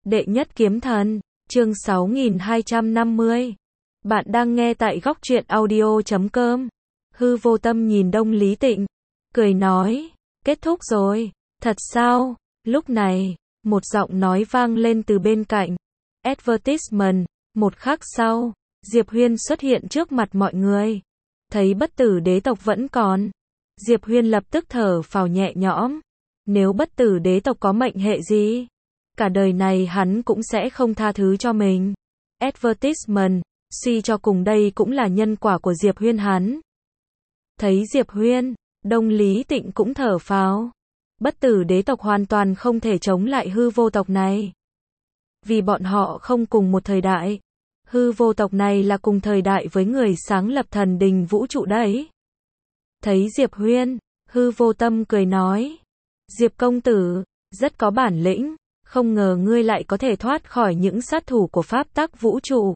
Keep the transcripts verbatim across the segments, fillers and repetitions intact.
Đệ nhất kiếm thần, chương sáu nghìn hai trăm năm mươi. Bạn đang nghe tại góc truyện audio chấm com. Hư Vô Tâm nhìn Đông Lý Tịnh, cười nói, kết thúc rồi, thật sao? Lúc này, một giọng nói vang lên từ bên cạnh. Advertisement, một khắc sau, Diệp Huyên xuất hiện trước mặt mọi người. Thấy bất tử đế tộc vẫn còn, Diệp Huyên lập tức thở phào nhẹ nhõm. Nếu bất tử đế tộc có mệnh hệ gì, cả đời này hắn cũng sẽ không tha thứ cho mình. Advertisement, suy cho cùng đây cũng là nhân quả của Diệp Huyên hắn. Thấy Diệp Huyên, Đông Lý Tịnh cũng thở phào. Bất tử đế tộc hoàn toàn không thể chống lại hư vô tộc này. Vì bọn họ không cùng một thời đại. Hư vô tộc này là cùng thời đại với người sáng lập thần đình vũ trụ đấy. Thấy Diệp Huyên, Hư Vô Tâm cười nói, Diệp công tử, rất có bản lĩnh, không ngờ ngươi lại có thể thoát khỏi những sát thủ của pháp tắc vũ trụ.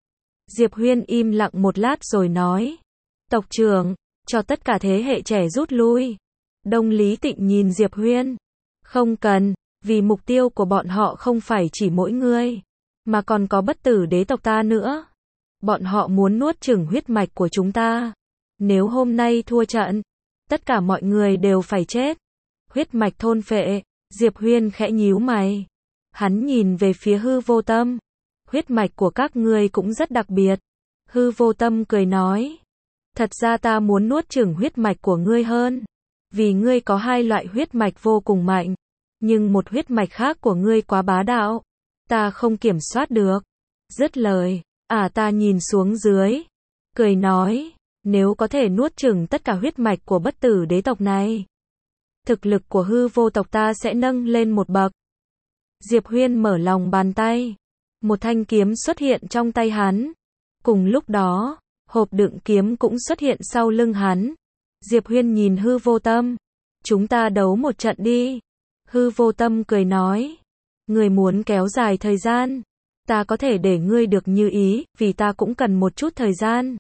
Diệp Huyên im lặng một lát rồi nói, tộc trưởng, cho tất cả thế hệ trẻ rút lui. Đông Lý Tịnh nhìn Diệp Huyên, không cần, vì mục tiêu của bọn họ không phải chỉ mỗi ngươi, mà còn có bất tử đế tộc ta nữa. Bọn họ muốn nuốt chửng huyết mạch của chúng ta. Nếu hôm nay thua trận, tất cả mọi người đều phải chết. Huyết mạch thôn phệ, Diệp Huyên khẽ nhíu mày. Hắn nhìn về phía Hư Vô Tâm. Huyết mạch của các ngươi cũng rất đặc biệt. Hư Vô Tâm cười nói, thật ra ta muốn nuốt chửng huyết mạch của ngươi hơn. Vì ngươi có hai loại huyết mạch vô cùng mạnh. Nhưng một huyết mạch khác của ngươi quá bá đạo. Ta không kiểm soát được. Dứt lời, à ta nhìn xuống dưới. Cười nói, nếu có thể nuốt chửng tất cả huyết mạch của bất tử đế tộc này, thực lực của hư vô tộc ta sẽ nâng lên một bậc. Diệp Huyên mở lòng bàn tay. Một thanh kiếm xuất hiện trong tay hắn. Cùng lúc đó, hộp đựng kiếm cũng xuất hiện sau lưng hắn. Diệp Huyên nhìn Hư Vô Tâm. Chúng ta đấu một trận đi. Hư Vô Tâm cười nói, người muốn kéo dài thời gian, ta có thể để ngươi được như ý, vì ta cũng cần một chút thời gian.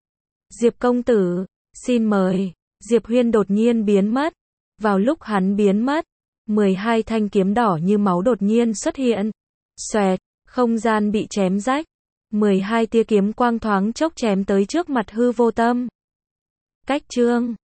Diệp công tử, xin mời. Diệp Huyên đột nhiên biến mất. Vào lúc hắn biến mất, mười hai thanh kiếm đỏ như máu đột nhiên xuất hiện. Xoẹt, không gian bị chém rách. mười hai tia kiếm quang thoáng chốc chém tới trước mặt Hư Vô Tâm. Cách chương